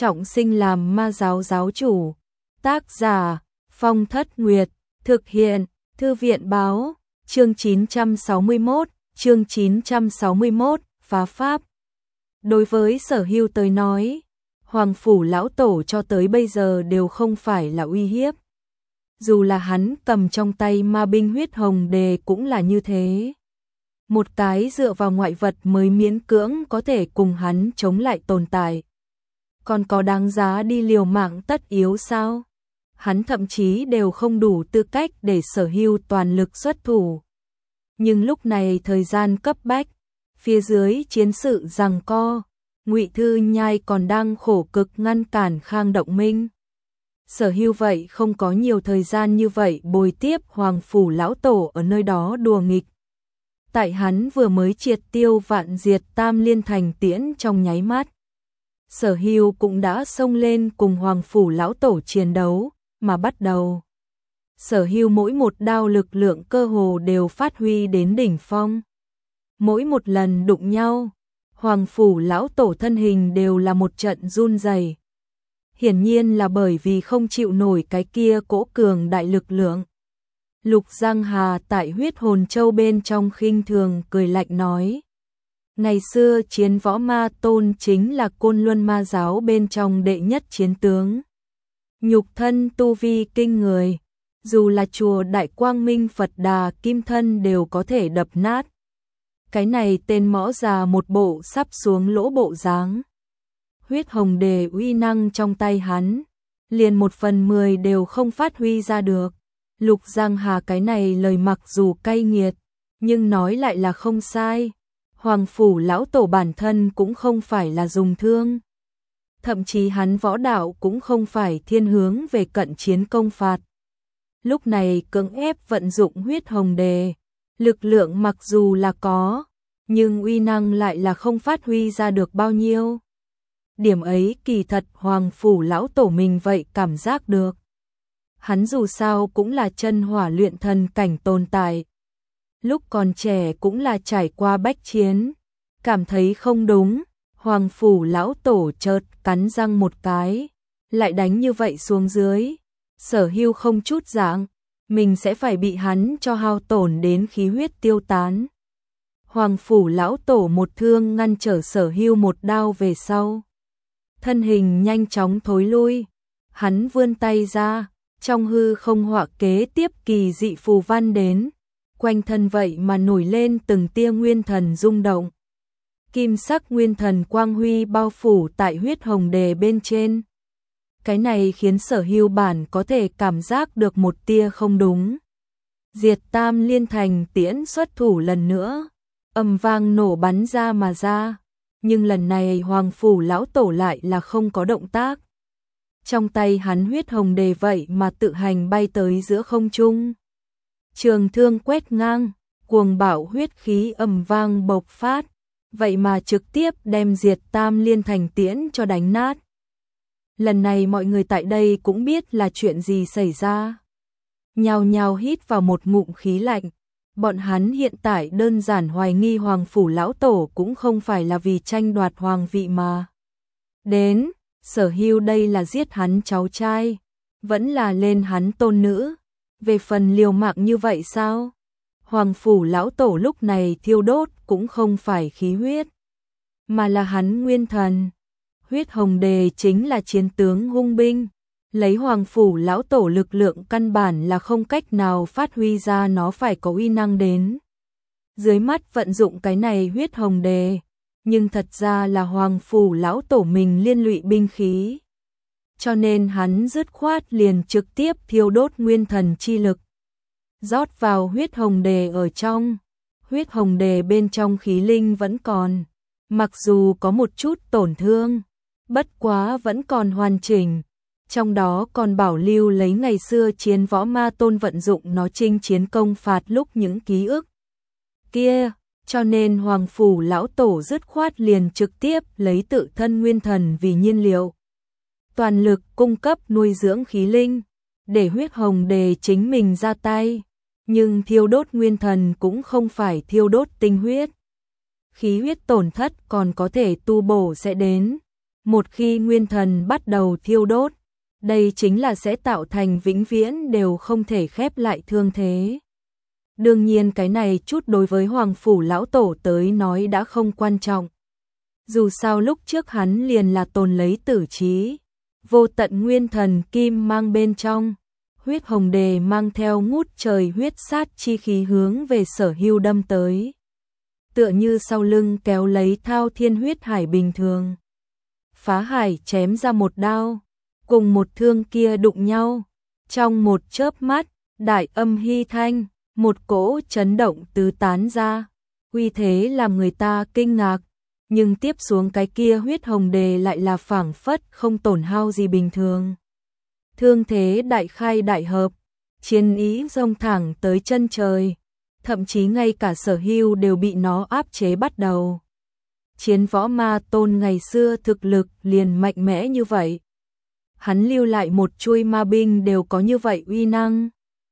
trọng sinh làm ma giáo giáo chủ. Tác giả Phong Thất Nguyệt, thực hiện Thư viện báo, chương 961, phá pháp. Đối với Sở Hưu tới nói, Hoàng Phủ Lão Tổ cho tới bây giờ đều không phải là uy hiếp. Dù là hắn cầm trong tay ma binh huyết hồng đề cũng là như thế. Một cái dựa vào ngoại vật mới miễn cưỡng có thể cùng hắn chống lại tồn tại. Còn có đáng giá đi liều mạng tất yếu sao? Hắn thậm chí đều không đủ tư cách để Sở Hưu toàn lực xuất thủ. Nhưng lúc này thời gian cấp bách, phía dưới chiến sự giằng co, Ngụy Thư Nhai còn đang khổ cực ngăn cản Khang Động Minh. Sở Hưu vậy không có nhiều thời gian như vậy bồi tiếp Hoàng Phủ Lão Tổ ở nơi đó đùa nghịch. Tại hắn vừa mới triệt tiêu Vạn Diệt Tam Liên Thành tiễn trong nháy mắt, Sở Hưu cũng đã xông lên cùng Hoàng Phủ Lão Tổ chiến đấu, mà bắt đầu. Sở Hưu mỗi một đao lực lượng cơ hồ đều phát huy đến đỉnh phong. Mỗi một lần đụng nhau, Hoàng Phủ Lão Tổ thân hình đều là một trận run rẩy. Hiển nhiên là bởi vì không chịu nổi cái kia cỗ cường đại lực lượng. Lục Giang Hà tại Huyết Hồn Châu bên trong khinh thường cười lạnh nói. Ngày xưa Chiến Võ Ma Tôn chính là Côn Luân Ma Giáo bên trong đệ nhất chiến tướng. Nhục thân tu vi kinh người, dù là chùa Đại Quang Minh Phật Đà Kim Thân đều có thể đập nát. Cái này tên mõ già một bộ sắp xuống lỗ bộ dáng. Huyết hồng đề uy năng trong tay hắn, liền 1/10 đều không phát huy ra được. Lục Giang Hà cái này lời mặc dù cay nghiệt, nhưng nói lại là không sai. Hoàng Phủ Lão Tổ bản thân cũng không phải là dùng thương. Thậm chí hắn võ đạo cũng không phải thiên hướng về cận chiến công phạt. Lúc này cưỡng ép vận dụng huyết hồng đề, lực lượng mặc dù là có, nhưng uy năng lại là không phát huy ra được bao nhiêu. Điểm ấy kỳ thật Hoàng Phủ Lão Tổ mình vậy cảm giác được. Hắn dù sao cũng là chân hỏa luyện thần cảnh tồn tại. Lúc còn trẻ cũng là trải qua bách chiến, cảm thấy không đúng, Hoàng Phủ Lão Tổ chợt cắn răng một cái, lại đánh như vậy xuống dưới. Sở Hưu không chút dạng, mình sẽ phải bị hắn cho hao tổn đến khí huyết tiêu tán. Hoàng Phủ Lão Tổ một thương ngăn trở Sở Hưu một đao về sau. Thân hình nhanh chóng thối lui, hắn vươn tay ra, trong hư không họa kế tiếp kỳ dị phù văn đến, quanh thân vậy mà nổi lên từng tia nguyên thần rung động. Kim sắc nguyên thần quang huy bao phủ tại huyết hồng đề bên trên. Cái này khiến Sở Hưu bản có thể cảm giác được một tia không đúng. Diệt Tam Liên Thành tiễn xuất thủ lần nữa, ầm vang nổ bắn ra mà ra. Nhưng lần này Hoàng Phủ Lão Tổ lại là không có động tác. Trong tay hắn huyết hồng đề vậy mà tự hành bay tới giữa không trung. Trường thương quét ngang, cuồng bạo huyết khí ầm vang bộc phát, vậy mà trực tiếp đem Diệt Tam Liên Thành tiễn cho đánh nát. Lần này mọi người tại đây cũng biết là chuyện gì xảy ra. Nhao nhao hít vào một ngụm khí lạnh. Bọn hắn hiện tại đơn giản hoài nghi Hoàng Phủ Lão Tổ cũng không phải là vì tranh đoạt hoàng vị mà. Đến, Sở Hưu đây là giết hắn cháu trai, vẫn là lên hắn tôn nữ. Về phần liều mạng như vậy sao? Hoàng Phủ Lão Tổ lúc này thiêu đốt cũng không phải khí huyết, mà là hắn nguyên thần. Huyết hồng đề chính là chiến tướng hung binh. Lấy Hoàng Phủ Lão Tổ lực lượng căn bản là không cách nào phát huy ra nó phải có uy năng đến. Dưới mắt vận dụng cái này huyết hồng đề, nhưng thật ra là Hoàng Phủ Lão Tổ mình liên lụy binh khí. Cho nên hắn dứt khoát liền trực tiếp thiêu đốt nguyên thần chi lực. Rót vào huyết hồng đề ở trong. Huyết hồng đề bên trong khí linh vẫn còn. Mặc dù có một chút tổn thương, bất quá vẫn còn hoàn chỉnh. Trong đó còn bảo lưu lấy ngày xưa Chiến Võ Ma Tôn vận dụng nó chinh chiến công phạt lúc những ký ức kia, cho nên Hoàng Phủ Lão Tổ dứt khoát liền trực tiếp lấy tự thân nguyên thần vì nhiên liệu. Toàn lực cung cấp nuôi dưỡng khí linh, để huyết hồng đề chính mình ra tay, nhưng thiêu đốt nguyên thần cũng không phải thiêu đốt tinh huyết. Khí huyết tổn thất còn có thể tu bổ sẽ đến. Một khi nguyên thần bắt đầu thiêu đốt, đây chính là sẽ tạo thành vĩnh viễn đều không thể khép lại thương thế. Đương nhiên cái này chút đối với Hoàng Phủ Lão Tổ tới nói đã không quan trọng. Dù sao lúc trước hắn liền là tồn lấy tử trí, vô tận nguyên thần kim mang bên trong, huyết hồng đề mang theo ngút trời huyết sát chi khí hướng về Sở Hưu đâm tới. Tựa như sau lưng kéo lấy thao thiên huyết hải bình thường. Phá hải chém ra một đao, cùng một thương kia đụng nhau, trong một chớp mắt, đại âm hy thanh, một cỗ chấn động tứ tán ra, uy thế làm người ta kinh ngạc, nhưng tiếp xuống cái kia huyết hồng đề lại là phảng phất không tổn hao gì bình thường. Thương thế đại khai đại hợp, chiến ý dông thẳng tới chân trời, thậm chí ngay cả Sở Hưu đều bị nó áp chế bắt đầu. Chiến võ ma tôn ngày xưa thực lực liền mạnh mẽ như vậy. Hắn lưu lại một chuôi ma binh đều có như vậy uy năng.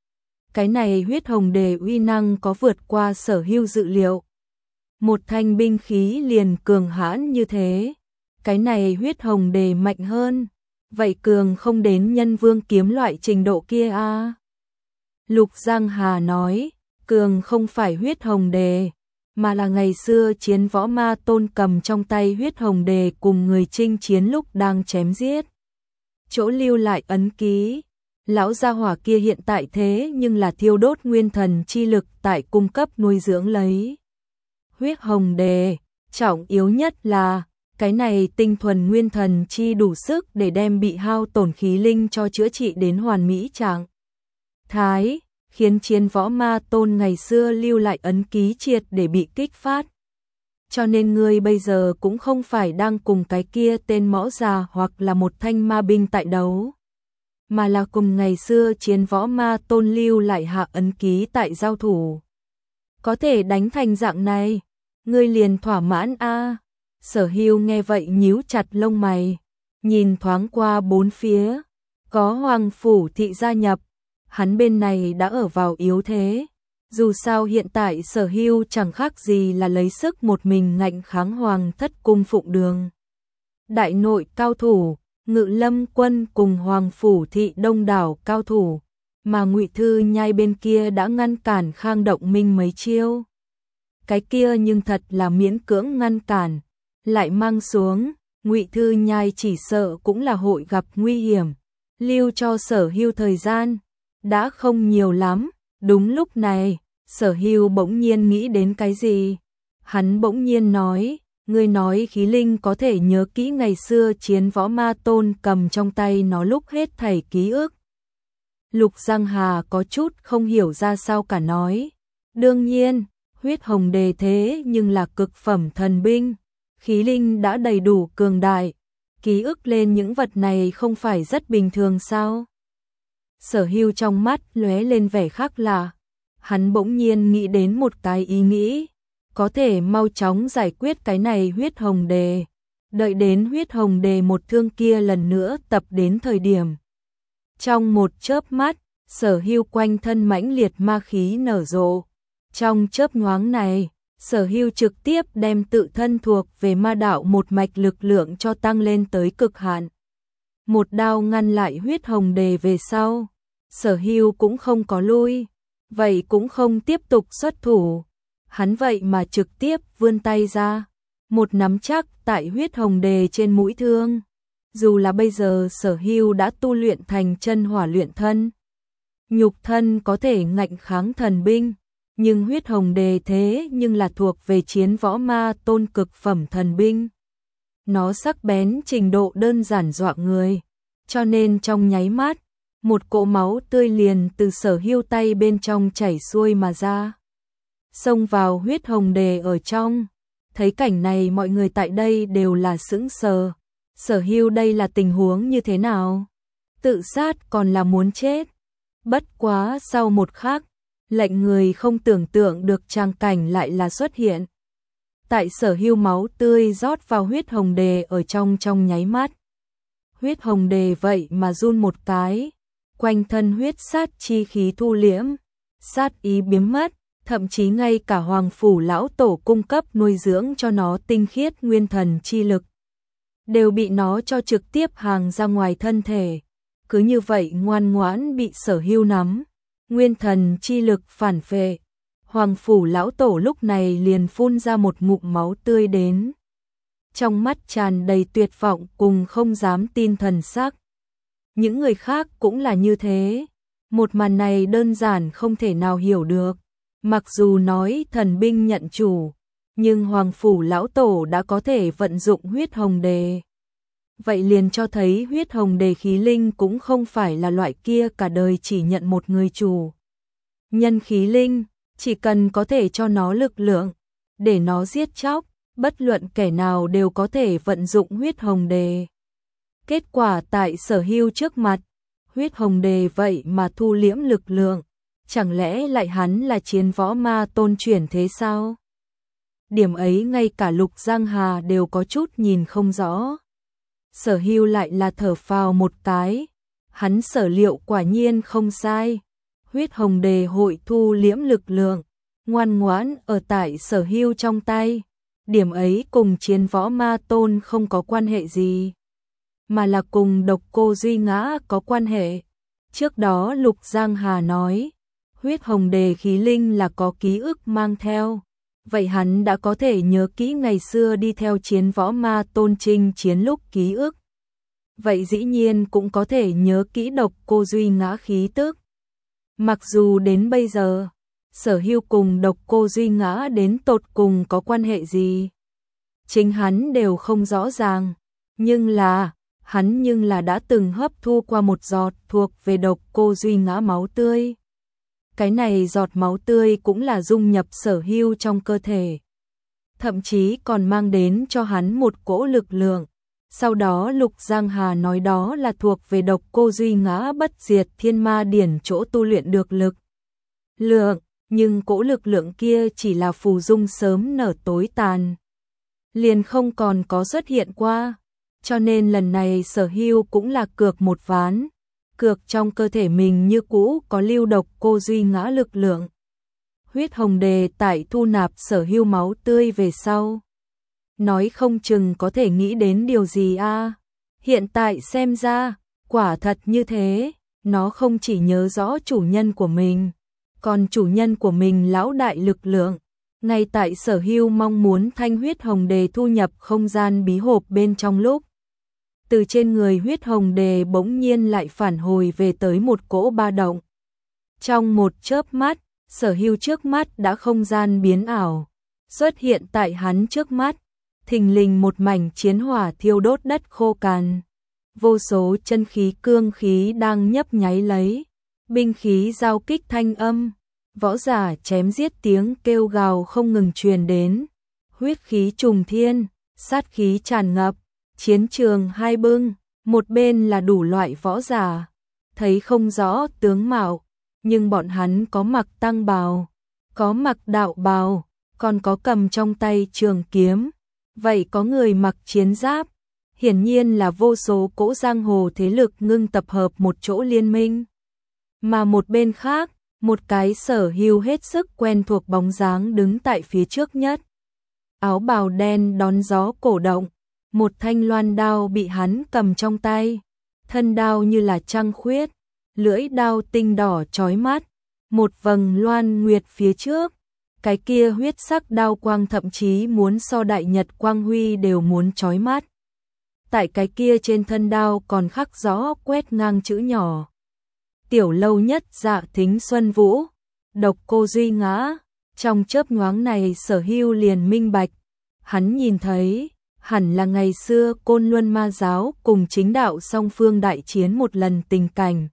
Cái này huyết hồng đề uy năng có vượt qua Sở Hưu dự liệu. Một thanh binh khí liền cường hãn như thế. Cái này huyết hồng đề mạnh hơn. Vậy cường không đến nhân vương kiếm loại trình độ kia à? Lục Giang Hà nói, cường không phải huyết hồng đề, mà là ngày xưa chiến võ ma tôn cầm trong tay huyết hồng đề cùng người chinh chiến lúc đang chém giết. Chỗ lưu lại ấn ký, lão gia hỏa kia hiện tại thế nhưng là thiêu đốt nguyên thần chi lực tại cung cấp nuôi dưỡng lấy. Huyết hồng đề, trọng yếu nhất là, cái này tinh thuần nguyên thần chi đủ sức để đem bị hao tổn khí linh cho chữa trị đến hoàn mỹ trạng thái, khiến chiến võ ma tôn ngày xưa lưu lại ấn ký triệt để bị kích phát. Cho nên ngươi bây giờ cũng không phải đang cùng cái kia tên mõ già hoặc là một thanh ma binh tại đấu, mà là cùng ngày xưa chiến võ ma tôn lưu lại hạ ấn ký tại giao thủ. Có thể đánh thành dạng này, ngươi liền thỏa mãn a. Sở Hưu nghe vậy nhíu chặt lông mày, nhìn thoáng qua bốn phía, có Hoàng Phủ Thị gia nhập, hắn bên này đã ở vào yếu thế. Dù sao hiện tại Sở Hưu chẳng khác gì là lấy sức một mình ngạnh kháng Hoàng Thất Cung Phụng Đường. Đại nội cao thủ, Ngự Lâm quân cùng Hoàng Phủ Thị đông đảo cao thủ, mà Ngụy Thư Nhai bên kia đã ngăn cản Khang Động Minh mấy chiêu. Cái kia nhưng thật là miễn cưỡng ngăn cản, lại mang xuống, Ngụy Thư Nhai chỉ sợ cũng là hội gặp nguy hiểm, lưu cho Sở Hưu thời gian đã không nhiều lắm. Đúng lúc này, Sở Hưu bỗng nhiên nghĩ đến cái gì? Hắn bỗng nhiên nói, ngươi nói khí linh có thể nhớ kỹ ngày xưa chiến võ ma tôn cầm trong tay nó lúc hết thảy ký ức. Lục Giang Hà có chút không hiểu ra sao cả nói. Đương nhiên, huyết hồng đề thế nhưng là cực phẩm thần binh. Khí linh đã đầy đủ cường đại. Ký ức lên những vật này không phải rất bình thường sao? Sở Hưu trong mắt lóe lên vẻ khác lạ. Hắn bỗng nhiên nghĩ đến một cái ý nghĩ. Có thể mau chóng giải quyết cái này huyết hồng đề. Đợi đến huyết hồng đề một thương kia lần nữa tập đến thời điểm. Trong một chớp mắt, Sở Hưu quanh thân mãnh liệt ma khí nở rộ. Trong chớp nhoáng này, Sở Hưu trực tiếp đem tự thân thuộc về ma đạo một mạch lực lượng cho tăng lên tới cực hạn. Một đao ngăn lại huyết hồng đề về sau. Sở Hưu cũng không có lui, vậy cũng không tiếp tục xuất thủ. Hắn vậy mà trực tiếp vươn tay ra, một nắm chắc tại huyết hồng đề trên mũi thương. Dù là bây giờ Sở Hưu đã tu luyện thành chân hỏa luyện thân, nhục thân có thể ngạnh kháng thần binh, nhưng huyết hồng đề thế nhưng là thuộc về chiến võ ma tôn cực phẩm thần binh. Nó sắc bén trình độ đơn giản dọa người, cho nên trong nháy mắt, một cỗ máu tươi liền từ Sở Hưu tay bên trong chảy xuôi mà ra, xông vào huyết hồng đề ở trong. Thấy cảnh này mọi người tại đây đều là sững sờ. Sở Hưu đây là tình huống như thế nào? Tự sát còn là muốn chết? Bất quá sau một khắc, lệnh người không tưởng tượng được tràng cảnh lại là xuất hiện. Tại Sở Hưu máu tươi rót vào huyết hồng đề ở trong nháy mắt. Huyết hồng đề vậy mà run một cái, quanh thân huyết sát chi khí thu liễm, sát ý biến mất, thậm chí ngay cả Hoàng Phủ Lão Tổ cung cấp nuôi dưỡng cho nó tinh khiết nguyên thần chi lực đều bị nó cho trực tiếp hàng ra ngoài thân thể. Cứ như vậy ngoan ngoãn bị Sở Hưu nắm, nguyên thần chi lực phản phệ. Hoàng phủ lão tổ lúc này liền phun ra một ngụm máu tươi đến. Trong mắt tràn đầy tuyệt vọng cùng không dám tin thần sắc. Những người khác cũng là như thế. Một màn này đơn giản không thể nào hiểu được. Mặc dù nói thần binh nhận chủ, nhưng Hoàng phủ lão tổ đã có thể vận dụng huyết hồng đề. Vậy liền cho thấy huyết hồng đề khí linh cũng không phải là loại kia cả đời chỉ nhận một người chủ. Nhân khí linh, chỉ cần có thể cho nó lực lượng, để nó giết chóc, bất luận kẻ nào đều có thể vận dụng huyết hồng đề. Kết quả tại Sở Hưu trước mặt, huyết hồng đề vậy mà thu liễm lực lượng, chẳng lẽ lại hắn là chiến võ ma tôn chuyển thế sao? Điểm ấy ngay cả Lục Giang Hà đều có chút nhìn không rõ. Sở Hưu lại là thở phào một cái, hắn sở liệu quả nhiên không sai. Huyết hồng đề hội thu liễm lực lượng, ngoan ngoãn ở tại Sở Hưu trong tay. Điểm ấy cùng chiến võ ma tôn không có quan hệ gì, mà là cùng Độc Cô Duy Ngã có quan hệ. Trước đó Lục Giang Hà nói, huyết hồng đề khí linh là có ký ức mang theo. Vậy hắn đã có thể nhớ kỹ ngày xưa đi theo chiến võ ma tôn chinh chiến lúc ký ức. Vậy dĩ nhiên cũng có thể nhớ kỹ Độc Cô Duy Ngã khí tức. Mặc dù đến bây giờ, Sở Hưu cùng Độc Cô Duy Ngã đến tột cùng có quan hệ gì, chính hắn đều không rõ ràng, nhưng là đã từng hấp thu qua một giọt thuộc về Độc Cô Duy Ngã máu tươi. Cái này giọt máu tươi cũng là dung nhập Sở Hưu trong cơ thể, thậm chí còn mang đến cho hắn một cỗ lực lượng. Sau đó Lục Giang Hà nói đó là thuộc về Độc Cô Duy Ngã bất diệt thiên ma điển chỗ tu luyện được lực lượng, nhưng cỗ lực lượng kia chỉ là phù dung sớm nở tối tàn, liền không còn có xuất hiện qua. Cho nên lần này Sở Hưu cũng là cược một ván, cược trong cơ thể mình như cũ có lưu Độc Cô Duy Ngã lực lượng. Huyết hồng đề tại thu nạp Sở Hưu máu tươi về sau, nói không chừng có thể nghĩ đến điều gì a. Hiện tại xem ra, quả thật như thế, nó không chỉ nhớ rõ chủ nhân của mình, còn chủ nhân của mình lão đại lực lượng. Ngay tại Sở Hưu mong muốn thanh huyết hồng đề thu nhập không gian bí hộp bên trong lúc, từ trên người huyết hồng đề bỗng nhiên lại phản hồi về tới một cỗ ba động. Trong một chớp mắt, Sở Hưu trước mắt đã không gian biến ảo, xuất hiện tại hắn trước mắt, thình lình một mảnh chiến hỏa thiêu đốt đất khô cằn. Vô số chân khí cương khí đang nhấp nháy lấy, binh khí giao kích thanh âm, võ giả chém giết tiếng kêu gào không ngừng truyền đến, huyết khí trùng thiên, sát khí tràn ngập, chiến trường hai bưng, một bên là đủ loại võ giả, thấy không rõ tướng mạo, nhưng bọn hắn có mặc tăng bào, có mặc đạo bào, còn có cầm trong tay trường kiếm, vậy có người mặc chiến giáp, hiển nhiên là vô số cỗ giang hồ thế lực ngưng tập hợp một chỗ liên minh. Mà một bên khác, một cái Sở Hưu hết sức quen thuộc bóng dáng đứng tại phía trước nhất. Áo bào đen đón gió cổ động, một thanh loan đao bị hắn cầm trong tay, thân đao như là trăng khuyết, lưỡi đao tinh đỏ chói mắt, một vầng loan nguyệt phía trước, cái kia huyết sắc đao quang thậm chí muốn so đại nhật quang huy đều muốn chói mắt. Tại cái kia trên thân đao còn khắc rõ quét ngang chữ nhỏ. Tiểu lâu nhất Dạ Thính Xuân Vũ, Độc Cô Duy Ngã. Trong chớp nhoáng này Sở Hưu liền minh bạch, hắn nhìn thấy, hẳn là ngày xưa Côn Luân Ma giáo cùng chính đạo song phương đại chiến một lần tình cảnh.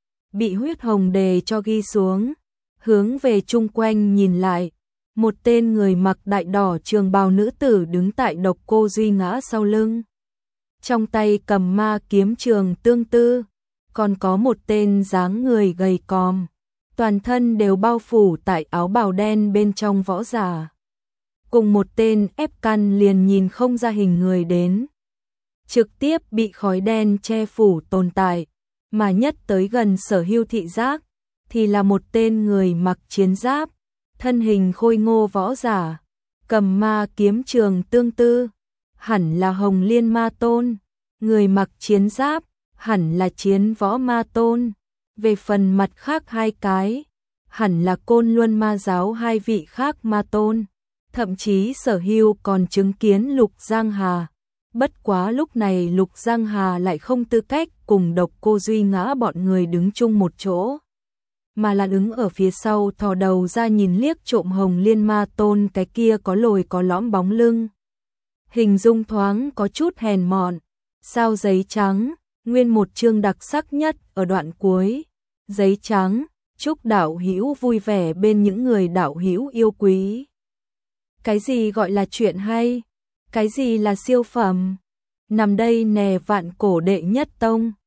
Bị huyết hồng đề cho ghi xuống, hướng về chung quanh nhìn lại, một tên người mặc đại đỏ trường bào nữ tử đứng tại Độc Cô Duy Ngã sau lưng. Trong tay cầm ma kiếm trường tương tư, còn có một tên dáng người gầy còm, toàn thân đều bao phủ tại áo bào đen bên trong võ giả. Cùng một tên ép căn liền nhìn không ra hình người đến, trực tiếp bị khói đen che phủ tồn tại, mà nhất tới gần Sở Hưu thị giác, thì là một tên người mặc chiến giáp, thân hình khôi ngô võ giả, cầm ma kiếm trường tương tư. hẳn là Hồng Liên Ma Tôn, người mặc chiến giáp, hẳn là Chiến Võ Ma Tôn, về phần mặt khác hai cái, hẳn là Côn Luân Ma Giáo hai vị khác Ma Tôn, thậm chí Sở Hưu còn chứng kiến Lục Giang Hà. Bất quá lúc này Lục Giang Hà lại không tư cách cùng Độc Cô Duy Ngã bọn người đứng chung một chỗ, mà là đứng ở phía sau thò đầu ra nhìn liếc trộm Hồng Liên Ma Tôn cái kia có lồi có lõm bóng lưng. Hình dung thoáng có chút hèn mọn, sao giấy trắng, nguyên một chương đặc sắc nhất ở đoạn cuối. Giấy trắng, chúc đạo hữu vui vẻ bên những người đạo hữu yêu quý. Cái gì gọi là chuyện hay? Cái gì là siêu phẩm? Nằm đây nè vạn cổ đệ nhất tông.